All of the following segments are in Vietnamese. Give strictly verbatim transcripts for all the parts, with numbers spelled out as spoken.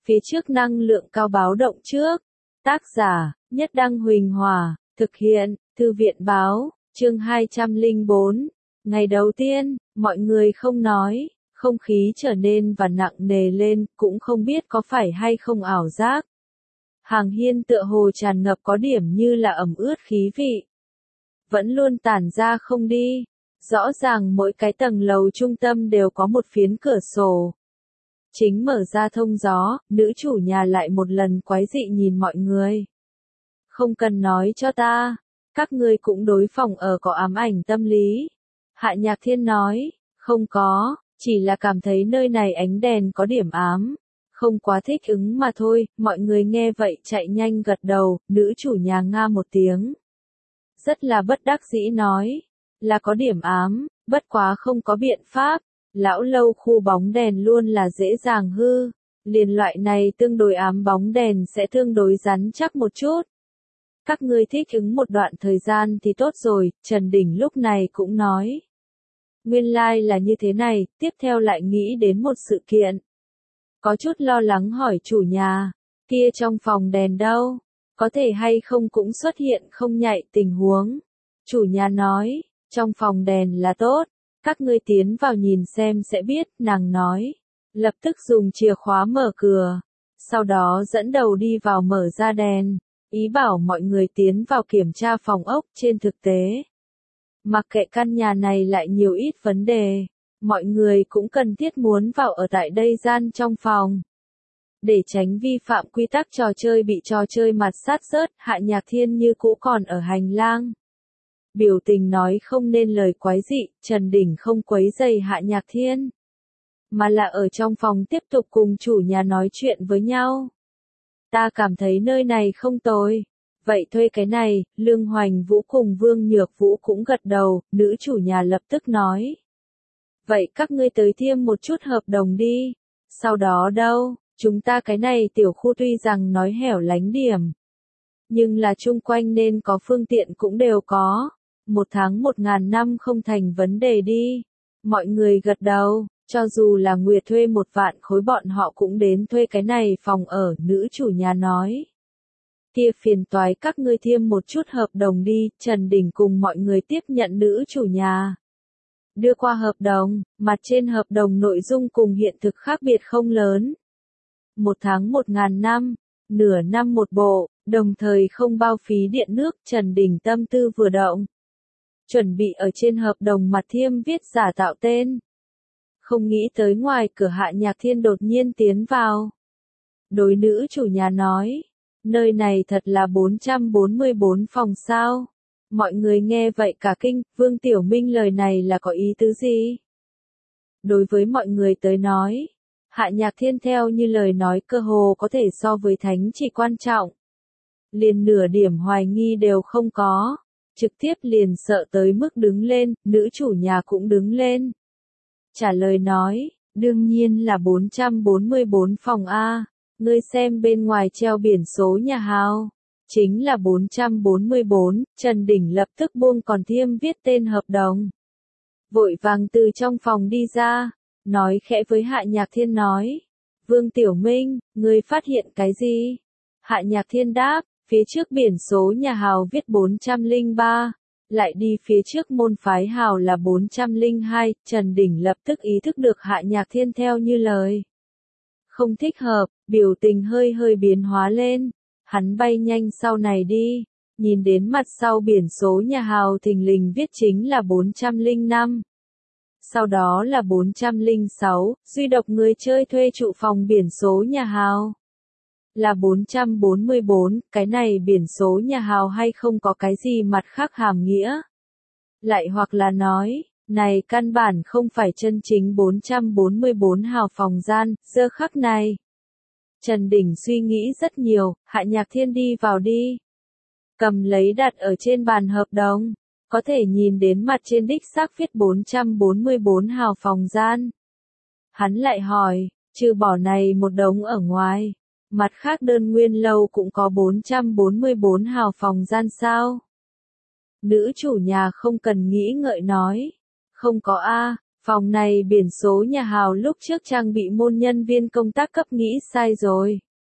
phía trước năng lượng cao báo động trước. Tác giả, Nhất Đăng Huỳnh Hòa, thực hiện, Thư viện báo, chương hai trăm lẻ bốn. Ngày đầu tiên, mọi người không nói, không khí trở nên và nặng nề lên, cũng không biết có phải hay không ảo giác. Hàng hiên tựa hồ tràn ngập có điểm như là ẩm ướt khí vị. Vẫn luôn tản ra không đi. Rõ ràng mỗi cái tầng lầu trung tâm đều có một phiến cửa sổ. Chính mở ra thông gió, nữ chủ nhà lại một lần quái dị nhìn mọi người. Không cần nói cho ta, các ngươi cũng đối phòng ở có ám ảnh tâm lý. Hạ Nhạc Thiên nói, không có, chỉ là cảm thấy nơi này ánh đèn có điểm ám. Không quá thích ứng mà thôi, mọi người nghe vậy chạy nhanh gật đầu, nữ chủ nhà nga một tiếng. Rất là bất đắc dĩ nói, là có điểm ám, bất quá không có biện pháp. Lão lâu khu bóng đèn luôn là dễ dàng hư, liền loại này tương đối ám bóng đèn sẽ tương đối rắn chắc một chút. Các ngươi thích ứng một đoạn thời gian thì tốt rồi, Trần Đình lúc này cũng nói. Nguyên lai like là như thế này, tiếp theo lại nghĩ đến một sự kiện. Có chút lo lắng hỏi chủ nhà, kia trong phòng đèn đâu, có thể hay không cũng xuất hiện không nhạy tình huống. Chủ nhà nói, trong phòng đèn là tốt. Các ngươi tiến vào nhìn xem sẽ biết, nàng nói. Lập tức dùng chìa khóa mở cửa. Sau đó dẫn đầu đi vào mở ra đèn. Ý bảo mọi người tiến vào kiểm tra phòng ốc trên thực tế. Mặc kệ căn nhà này lại nhiều ít vấn đề. Mọi người cũng cần thiết muốn vào ở tại đây gian trong phòng. Để tránh vi phạm quy tắc trò chơi bị trò chơi mặt sát rớt, Hạ Nhạc Thiên như cũ còn ở hành lang. Biểu tình nói không nên lời quái dị, Trần Đình không quấy rầy Hạ Nhạc Thiên. Mà là ở trong phòng tiếp tục cùng chủ nhà nói chuyện với nhau. Ta cảm thấy nơi này không tồi. Vậy thuê cái này, Lương Hoành Vũ cùng Vương Nhược Vũ cũng gật đầu, nữ chủ nhà lập tức nói. Vậy các ngươi tới thiêm một chút hợp đồng đi. Sau đó đâu, chúng ta cái này tiểu khu tuy rằng nói hẻo lánh điểm. Nhưng là chung quanh nên có phương tiện cũng đều có. Một tháng một ngàn năm không thành vấn đề đi. Mọi người gật đầu, cho dù là Nguyệt thuê một vạn khối bọn họ cũng đến thuê cái này phòng ở, nữ chủ nhà nói. Kia phiền toái các ngươi thiêm một chút hợp đồng đi, Trần Đình cùng mọi người tiếp nhận nữ chủ nhà. Đưa qua hợp đồng, mặt trên hợp đồng nội dung cùng hiện thực khác biệt không lớn. Một tháng một ngàn năm, nửa năm một bộ, đồng thời không bao phí điện nước, Trần Đình tâm tư vừa động. Chuẩn bị ở trên hợp đồng mặt thiêm viết giả tạo tên. Không nghĩ tới ngoài cửa Hạ Nhạc Thiên đột nhiên tiến vào. Đối nữ chủ nhà nói, nơi này thật là bốn trăm bốn mươi bốn phòng sao. Mọi người nghe vậy cả kinh, Vương Tiểu Minh lời này là có ý tứ gì? Đối với mọi người tới nói, Hạ Nhạc Thiên theo như lời nói cơ hồ có thể so với thánh chỉ quan trọng. Liền nửa điểm hoài nghi đều không có. Trực tiếp liền sợ tới mức đứng lên, nữ chủ nhà cũng đứng lên. Trả lời nói, đương nhiên là bốn trăm bốn mươi bốn phòng A, ngươi xem bên ngoài treo biển số nhà hao. Chính là bốn trăm bốn mươi bốn, Trần Đình lập tức buông còn thiêm viết tên hợp đồng. Vội vàng từ trong phòng đi ra, nói khẽ với Hạ Nhạc Thiên nói. Vương Tiểu Minh, ngươi phát hiện cái gì? Hạ Nhạc Thiên đáp. Phía trước biển số nhà hào viết bốn trăm lẻ ba, lại đi phía trước môn phái hào là bốn trăm lẻ hai, Trần Đình lập tức ý thức được Hạ Nhạc Thiên theo như lời. Không thích hợp, biểu tình hơi hơi biến hóa lên, hắn bay nhanh sau này đi, nhìn đến mặt sau biển số nhà hào thình lình viết chính là bốn trăm lẻ năm. Sau đó là bốn trăm lẻ sáu, duy độc người chơi thuê trụ phòng biển số nhà hào. Là bốn trăm bốn mươi bốn, cái này biển số nhà hào hay không có cái gì mặt khác hàm nghĩa. Lại hoặc là nói, này căn bản không phải chân chính bốn trăm bốn mươi bốn hào phòng gian, giờ khắc này. Trần Đình suy nghĩ rất nhiều, Hạ Nhạc Thiên đi vào đi. Cầm lấy đặt ở trên bàn hợp đồng, có thể nhìn đến mặt trên đích xác viết bốn trăm bốn mươi bốn hào phòng gian. Hắn lại hỏi, trừ bỏ này một đống ở ngoài. Mặt khác đơn nguyên lâu cũng có bốn trăm bốn mươi bốn hào phòng gian sao? Nữ chủ nhà không cần nghĩ ngợi nói. Không có A, Phòng này biển số nhà Hào lúc trước trang bị môn nhân viên công tác cấp nghĩ sai rồi.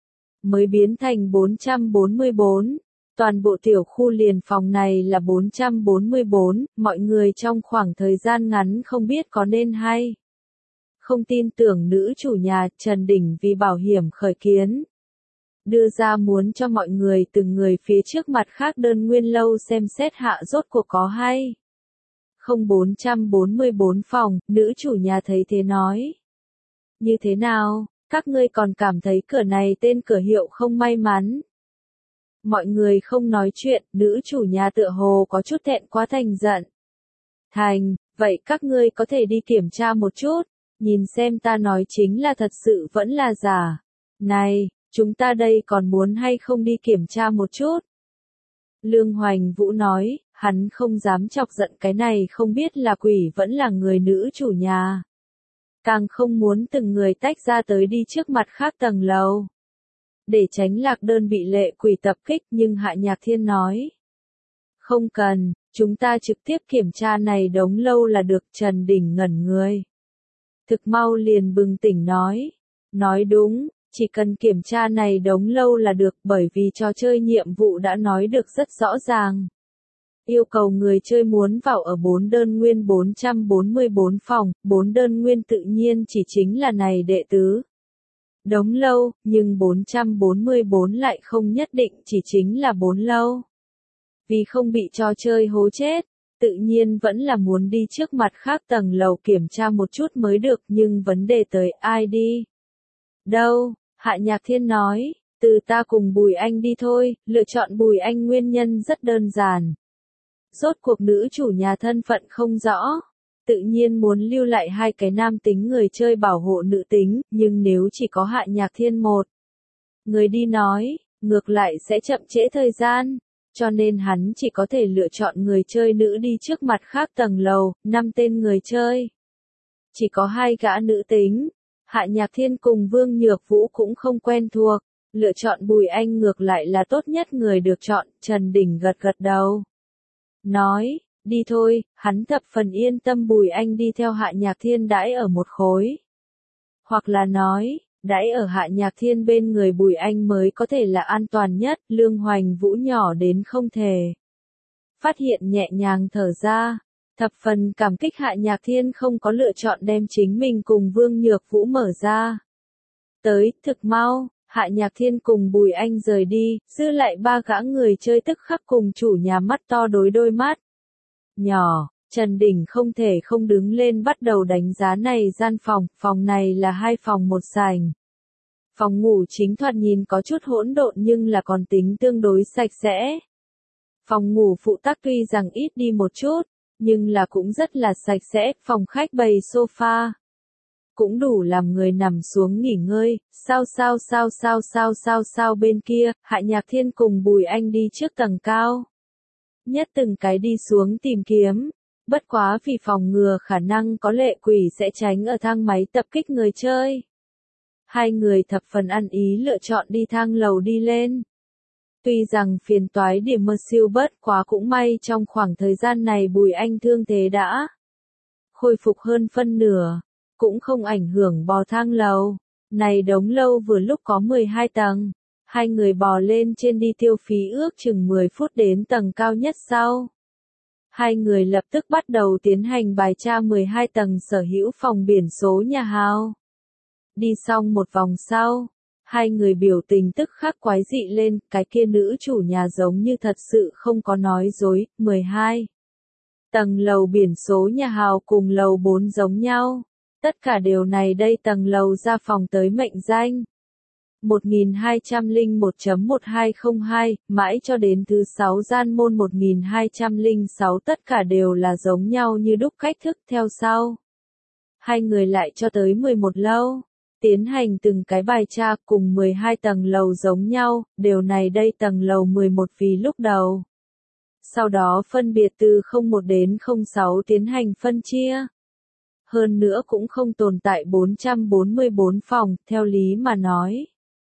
Mới biến thành bốn trăm bốn mươi bốn. Toàn bộ tiểu khu liền phòng này là bốn trăm bốn mươi bốn, mọi người trong khoảng thời gian ngắn không biết có nên hay không tin tưởng nữ chủ nhà Trần Đình vì bảo hiểm khởi kiến. Đưa ra muốn cho mọi người từng người phía trước mặt khác đơn nguyên lâu xem xét hạ rốt cuộc có hay không bốn trăm bốn mươi bốn phòng, nữ chủ nhà thấy thế nói. Như thế nào, các ngươi còn cảm thấy cửa này tên cửa hiệu không may mắn? Mọi người không nói chuyện, nữ chủ nhà tựa hồ có chút thẹn quá thành giận. Thành, vậy các ngươi có thể đi kiểm tra một chút, nhìn xem ta nói chính là thật sự vẫn là giả. Này, chúng ta đây còn muốn hay không đi kiểm tra một chút? Lương Hoành Vũ nói, hắn không dám chọc giận cái này không biết là quỷ vẫn là người nữ chủ nhà. Càng không muốn từng người tách ra tới đi trước mặt khác tầng lầu. Để tránh lạc đơn bị lệ quỷ tập kích nhưng Hạ Nhạc Thiên nói. Không cần, chúng ta trực tiếp kiểm tra này đống lâu là được. Trần Đình ngẩn người. Thực mau liền bừng tỉnh nói. Nói đúng, chỉ cần kiểm tra này đống lâu là được bởi vì trò chơi nhiệm vụ đã nói được rất rõ ràng. Yêu cầu người chơi muốn vào ở bốn đơn nguyên bốn trăm bốn mươi bốn phòng, bốn đơn nguyên tự nhiên chỉ chính là này đệ tứ. Đống lâu, nhưng bốn trăm bốn mươi bốn lại không nhất định chỉ chính là bốn lâu. Vì không bị trò chơi hố chết, tự nhiên vẫn là muốn đi trước mặt khác tầng lầu kiểm tra một chút mới được nhưng vấn đề tới ai đi. Đâu, Hạ Nhạc Thiên nói, từ ta cùng Bùi Anh đi thôi, lựa chọn Bùi Anh nguyên nhân rất đơn giản. Rốt cuộc nữ chủ nhà thân phận không rõ, tự nhiên muốn lưu lại hai cái nam tính người chơi bảo hộ nữ tính, nhưng nếu chỉ có Hạ Nhạc Thiên một người đi nói, ngược lại sẽ chậm trễ thời gian, cho nên hắn chỉ có thể lựa chọn người chơi nữ đi trước mặt khác tầng lầu, năm tên người chơi. Chỉ có hai gã nữ tính, Hạ Nhạc Thiên cùng Vương Nhược Vũ cũng không quen thuộc, lựa chọn Bùi Anh ngược lại là tốt nhất người được chọn, Trần Đình gật gật đầu. Nói, đi thôi, hắn thập phần yên tâm Bùi Anh đi theo Hạ Nhạc Thiên đãi ở một khối. Hoặc là nói, đãi ở Hạ Nhạc Thiên bên người Bùi Anh mới có thể là an toàn nhất, Lương Hoành Vũ nhỏ đến không thể. Phát hiện nhẹ nhàng thở ra, thập phần cảm kích Hạ Nhạc Thiên không có lựa chọn đem chính mình cùng Vương Nhược Vũ mở ra. Tới, thực mau. Hạ Nhạc Thiên cùng Bùi Anh rời đi, dư lại ba gã người chơi tức khắc cùng chủ nhà mắt to đối đôi mắt. Nhỏ, Trần Đình không thể không đứng lên bắt đầu đánh giá này gian phòng, phòng này là hai phòng một sảnh. Phòng ngủ chính thoạt nhìn có chút hỗn độn nhưng là còn tính tương đối sạch sẽ. Phòng ngủ phụ tác tuy rằng ít đi một chút, nhưng là cũng rất là sạch sẽ, phòng khách bày sofa. Cũng đủ làm người nằm xuống nghỉ ngơi, sao sao sao sao sao sao sao bên kia, Hạ Nhạc Thiên cùng Bùi Anh đi trước tầng cao. Nhất từng cái đi xuống tìm kiếm, bất quá vì phòng ngừa khả năng có lệ quỷ sẽ tránh ở thang máy tập kích người chơi. Hai người thập phần ăn ý lựa chọn đi thang lầu đi lên. Tuy rằng phiền toái điểm mơ siêu bất quá cũng may trong khoảng thời gian này Bùi Anh thương thế đã khôi phục hơn phân nửa. Cũng không ảnh hưởng bò thang lầu. Này đống lâu vừa lúc có mười hai tầng. Hai người bò lên trên đi tiêu phí ước chừng mười phút đến tầng cao nhất sau. Hai người lập tức bắt đầu tiến hành bài tra mười hai tầng sở hữu phòng biển số nhà Hào. Đi xong một vòng sau, hai người biểu tình tức khắc quái dị lên, cái kia nữ chủ nhà giống như thật sự không có nói dối, mười hai tầng lầu biển số nhà Hào cùng lầu bốn giống nhau. Tất cả đều này đây tầng lầu ra phòng tới mệnh danh. một nghìn hai trăm lẻ một chấm một hai không hai, mãi cho đến thứ sáu gian môn một nghìn hai trăm lẻ sáu tất cả đều là giống nhau như đúc cách thức theo sau. Hai người lại cho tới mười một lâu, tiến hành từng cái bài tra cùng mười hai tầng lầu giống nhau, đều này đây tầng lầu mười một vì lúc đầu. Sau đó phân biệt từ không một đến không sáu tiến hành phân chia. Hơn nữa cũng không tồn tại bốn trăm bốn mươi bốn phòng, theo lý mà nói.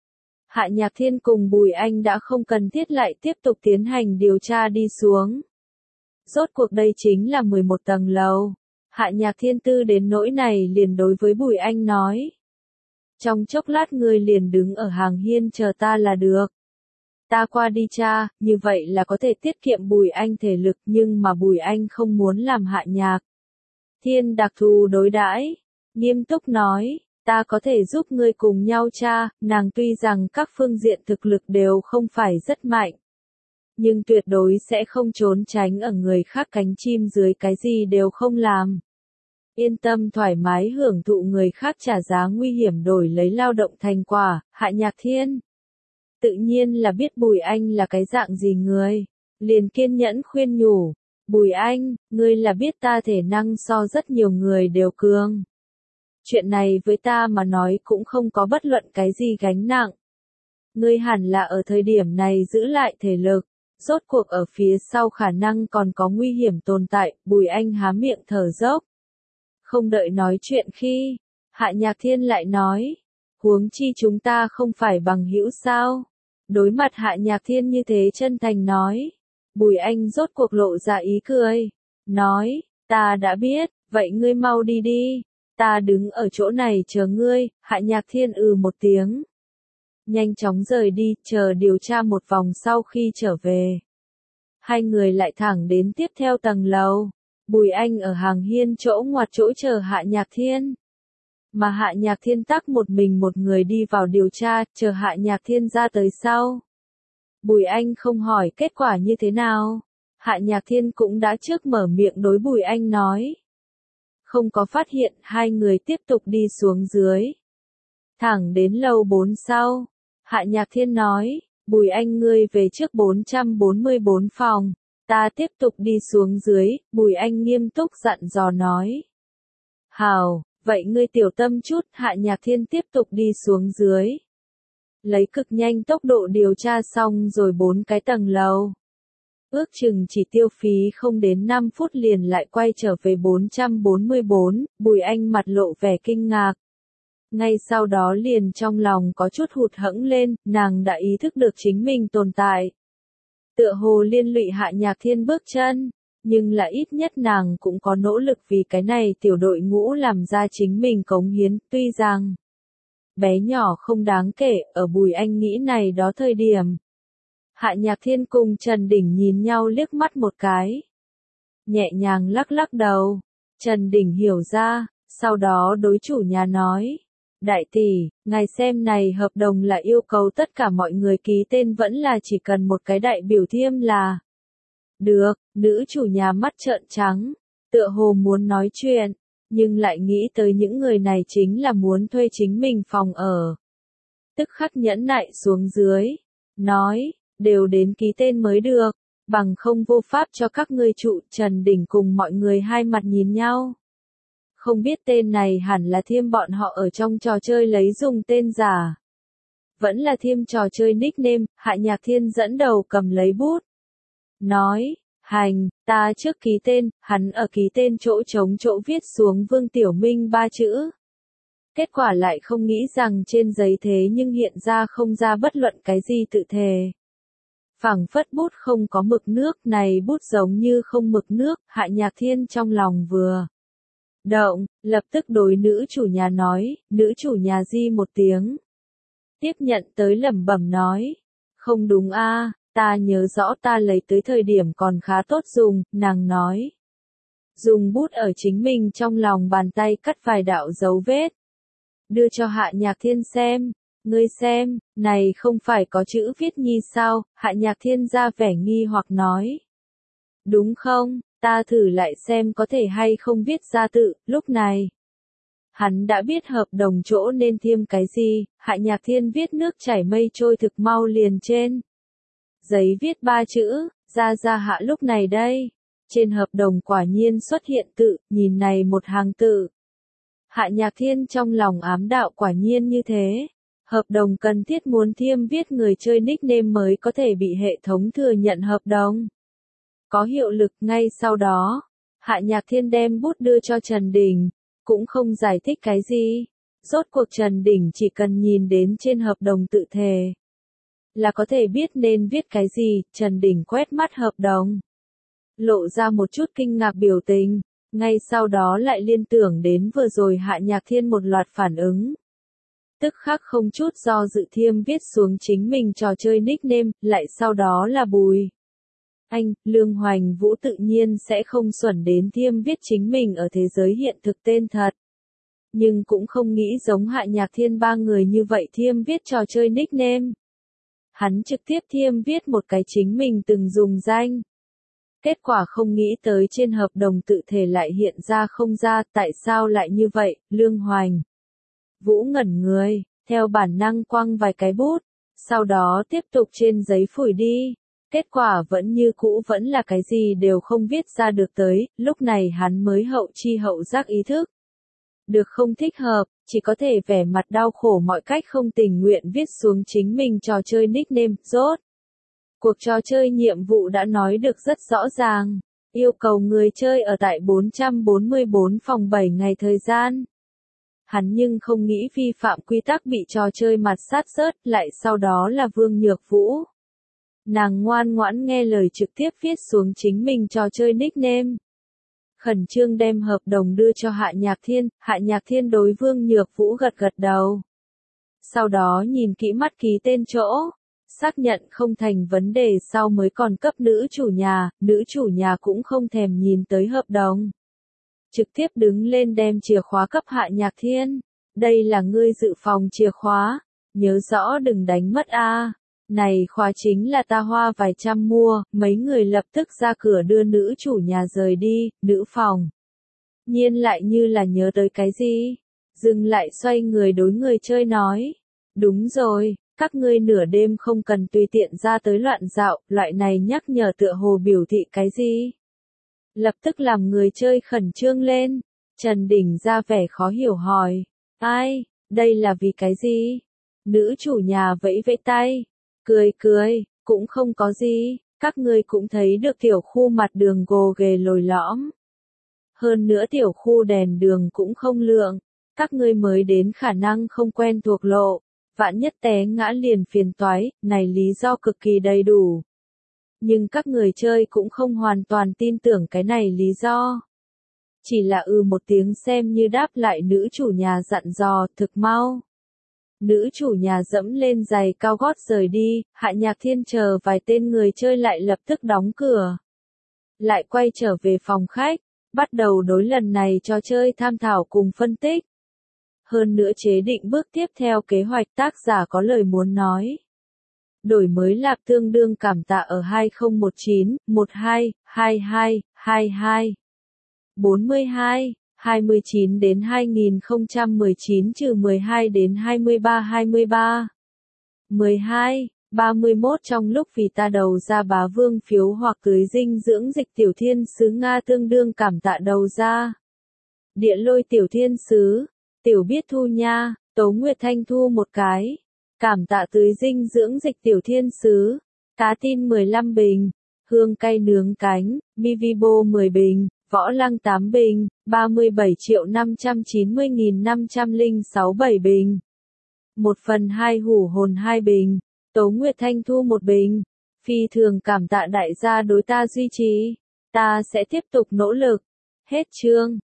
Hạ Nhạc Thiên cùng Bùi Anh đã không cần thiết lại tiếp tục tiến hành điều tra đi xuống. Rốt cuộc đây chính là mười một tầng lầu. Hạ Nhạc Thiên tư đến nỗi này liền đối với Bùi Anh nói. Trong chốc lát ngươi liền đứng ở hàng hiên chờ ta là được. Ta qua đi cha, như vậy là có thể tiết kiệm Bùi Anh thể lực nhưng mà Bùi Anh không muốn làm Hạ Nhạc Thiên đặc thù đối đãi, nghiêm túc nói, ta có thể giúp ngươi cùng nhau cha, nàng tuy rằng các phương diện thực lực đều không phải rất mạnh. Nhưng tuyệt đối sẽ không trốn tránh ở người khác cánh chim dưới cái gì đều không làm. Yên tâm thoải mái hưởng thụ người khác trả giá nguy hiểm đổi lấy lao động thành quả, Hạ Nhạc Thiên. Tự nhiên là biết Bùi Anh là cái dạng gì người, liền kiên nhẫn khuyên nhủ, Bùi Anh, ngươi là biết ta thể năng so rất nhiều người đều cường. Chuyện này với ta mà nói cũng không có bất luận cái gì gánh nặng. Ngươi hẳn là ở thời điểm này giữ lại thể lực, rốt cuộc ở phía sau khả năng còn có nguy hiểm tồn tại, Bùi Anh há miệng thở dốc. Không đợi nói chuyện khi, Hạ Nhạc Thiên lại nói, huống chi chúng ta không phải bằng hữu sao. Đối mặt Hạ Nhạc Thiên như thế chân thành nói, Bùi Anh rốt cuộc lộ ra ý cười, nói, ta đã biết, vậy ngươi mau đi đi, ta đứng ở chỗ này chờ ngươi, Hạ Nhạc Thiên ừ một tiếng. Nhanh chóng rời đi, chờ điều tra một vòng sau khi trở về. Hai người lại thẳng đến tiếp theo tầng lầu, Bùi Anh ở hàng hiên chỗ ngoặt chỗ chờ Hạ Nhạc Thiên. Mà Hạ Nhạc Thiên tắc một mình một người đi vào điều tra, chờ Hạ Nhạc Thiên ra tới sau. Bùi Anh không hỏi kết quả như thế nào. Hạ Nhạc Thiên cũng đã trước mở miệng đối Bùi Anh nói. Không có phát hiện, hai người tiếp tục đi xuống dưới. Thẳng đến lầu bốn sau. Hạ Nhạc Thiên nói, Bùi Anh ngươi về trước bốn trăm bốn mươi bốn phòng. Ta tiếp tục đi xuống dưới, Bùi Anh nghiêm túc dặn dò nói. Hào, vậy ngươi tiểu tâm chút, Hạ Nhạc Thiên tiếp tục đi xuống dưới. Lấy cực nhanh tốc độ điều tra xong rồi bốn cái tầng lầu. Ước chừng chỉ tiêu phí không đến năm phút liền lại quay trở về bốn trăm bốn mươi bốn, Bùi Anh mặt lộ vẻ kinh ngạc. Ngay sau đó liền trong lòng có chút hụt hẫng lên, nàng đã ý thức được chính mình tồn tại. Tựa hồ liên lụy Hạ Nhạc Thiên bước chân, nhưng là ít nhất nàng cũng có nỗ lực vì cái này tiểu đội ngũ làm ra chính mình cống hiến, tuy rằng bé nhỏ không đáng kể, ở Bùi Anh nghĩ này đó thời điểm. Hạ Nhạc Thiên cùng Trần Đình nhìn nhau liếc mắt một cái. Nhẹ nhàng lắc lắc đầu, Trần Đình hiểu ra, sau đó đối chủ nhà nói. Đại tỷ, ngài xem này hợp đồng là yêu cầu tất cả mọi người ký tên vẫn là chỉ cần một cái đại biểu thiêm là. Được, nữ chủ nhà mắt trợn trắng, tựa hồ muốn nói chuyện, nhưng lại nghĩ tới những người này chính là muốn thuê chính mình phòng ở. Tức khắc nhẫn nại xuống dưới, nói, đều đến ký tên mới được, bằng không vô pháp cho các ngươi trụ. Trần Đình cùng mọi người hai mặt nhìn nhau. Không biết tên này hẳn là thiêm bọn họ ở trong trò chơi lấy dùng tên giả. Vẫn là thiêm trò chơi nickname, Hạ Nhạc Thiên dẫn đầu cầm lấy bút. Nói, hành, ta trước ký tên, hắn ở ký tên chỗ trống chỗ viết xuống Vương Tiểu Minh ba chữ. Kết quả lại không nghĩ rằng trên giấy thế nhưng hiện ra không ra bất luận cái gì tự thề. Phẳng phất bút không có mực nước, này bút giống như không mực nước, Hạ Nhạc Thiên trong lòng vừa động, lập tức đối nữ chủ nhà nói, nữ chủ nhà di một tiếng. Tiếp nhận tới lẩm bẩm nói, không đúng a, ta nhớ rõ ta lấy tới thời điểm còn khá tốt dùng, nàng nói. Dùng bút ở chính mình trong lòng bàn tay cắt vài đạo dấu vết. Đưa cho Hạ Nhạc Thiên xem, ngươi xem, này không phải có chữ viết nhi sao, Hạ Nhạc Thiên ra vẻ nghi hoặc nói. Đúng không? Ta thử lại xem có thể hay không viết ra tự, lúc này. Hắn đã biết hợp đồng chỗ nên thiêm cái gì, Hạ Nhạc Thiên viết nước chảy mây trôi thực mau liền trên. Giấy viết ba chữ, ra ra hạ lúc này đây. Trên hợp đồng quả nhiên xuất hiện tự, nhìn này một hàng tự. Hạ Nhạc Thiên trong lòng ám đạo quả nhiên như thế. Hợp đồng cần thiết muốn thiêm viết người chơi nickname mới có thể bị hệ thống thừa nhận hợp đồng. Có hiệu lực ngay sau đó, Hạ Nhạc Thiên đem bút đưa cho Trần Đình, cũng không giải thích cái gì. Rốt cuộc Trần Đình chỉ cần nhìn đến trên hợp đồng tự thề, là có thể biết nên viết cái gì. Trần Đình quét mắt hợp đồng, lộ ra một chút kinh ngạc biểu tình, ngay sau đó lại liên tưởng đến vừa rồi Hạ Nhạc Thiên một loạt phản ứng. Tức khắc không chút do dự thiêm viết xuống chính mình trò chơi nickname, lại sau đó là Bùi. Anh, Lương Hoành Vũ tự nhiên sẽ không xuẩn đến thiêm viết chính mình ở thế giới hiện thực tên thật. Nhưng cũng không nghĩ giống Hạ Nhạc Thiên ba người như vậy thiêm viết trò chơi nickname. Hắn trực tiếp thiêm viết một cái chính mình từng dùng danh. Kết quả không nghĩ tới trên hợp đồng tự thể lại hiện ra không ra, tại sao lại như vậy, Lương Hoành Vũ ngẩn người, theo bản năng quăng vài cái bút, sau đó tiếp tục trên giấy phủi đi. Kết quả vẫn như cũ vẫn là cái gì đều không viết ra được tới, lúc này hắn mới hậu chi hậu giác ý thức. Được không thích hợp, chỉ có thể vẻ mặt đau khổ mọi cách không tình nguyện viết xuống chính mình trò chơi nickname, rốt. Cuộc trò chơi nhiệm vụ đã nói được rất rõ ràng, yêu cầu người chơi ở tại bốn trăm bốn mươi bốn phòng bảy ngày thời gian. Hắn nhưng không nghĩ vi phạm quy tắc bị trò chơi mặt sát rớt, lại sau đó là Vương Nhược Vũ. Nàng ngoan ngoãn nghe lời trực tiếp viết xuống chính mình trò chơi nickname. Khẩn trương đem hợp đồng đưa cho Hạ Nhạc Thiên, Hạ Nhạc Thiên đối Vương Nhược Vũ gật gật đầu. Sau đó nhìn kỹ mắt ký tên chỗ, xác nhận không thành vấn đề sau mới còn cấp nữ chủ nhà, nữ chủ nhà cũng không thèm nhìn tới hợp đồng. Trực tiếp đứng lên đem chìa khóa cấp Hạ Nhạc Thiên. Đây là ngươi dự phòng chìa khóa, nhớ rõ đừng đánh mất a. Này khóa chính là ta hoa vài trăm mua, mấy người lập tức ra cửa đưa nữ chủ nhà rời đi, nữ phòng. Nhiên lại như là nhớ tới cái gì, dừng lại xoay người đối người chơi nói. Đúng rồi, các ngươi nửa đêm không cần tùy tiện ra tới loạn dạo, loại này nhắc nhở tựa hồ biểu thị cái gì. Lập tức làm người chơi khẩn trương lên, Trần Đình ra vẻ khó hiểu hỏi. Ai, đây là vì cái gì? Nữ chủ nhà vẫy vẫy tay. Cười cười, cũng không có gì, các ngươi cũng thấy được tiểu khu mặt đường gồ ghề lồi lõm. Hơn nữa tiểu khu đèn đường cũng không lượng, các ngươi mới đến khả năng không quen thuộc lộ, vạn nhất té ngã liền phiền toái, này lý do cực kỳ đầy đủ. Nhưng các người chơi cũng không hoàn toàn tin tưởng cái này lý do. Chỉ là ư một tiếng xem như đáp lại nữ chủ nhà dặn dò, thực mau. Nữ chủ nhà dẫm lên giày cao gót rời đi, Hạ Nhạc Thiên chờ vài tên người chơi lại lập tức đóng cửa. Lại quay trở về phòng khách, bắt đầu đối lần này trò chơi tham thảo cùng phân tích. Hơn nữa chế định bước tiếp theo kế hoạch tác giả có lời muốn nói. Đổi mới lạp tương đương cảm tạ ở hai không một chín, mười hai, hai hai, hai hai, bốn mươi hai. hai mươi chín đến hai nghìn không trăm mười chín trừ mười hai đến hai mươi ba hai mươi ba. mười hai, ba mươi mốt trong lúc vì ta đầu ra bá vương phiếu hoặc tưới dinh dưỡng dịch tiểu thiên sứ Nga tương đương cảm tạ đầu ra. Địa lôi tiểu thiên sứ, tiểu biết thu nha, Tố Nguyệt Thanh thu một cái. Cảm tạ tưới dinh dưỡng dịch tiểu thiên sứ. Cá tin mười lăm bình. Hương cay nướng cánh, Mivibo mười bình. Võ Lăng tám bình, ba mươi bảy triệu năm trăm chín mươi nghìn năm trăm lẻ sáu bảy bình. một phần hai hủ hồn hai bình, Tố Nguyệt Thanh thu một bình. Phi thường cảm tạ đại gia đối ta duy trì, ta sẽ tiếp tục nỗ lực. Hết chương.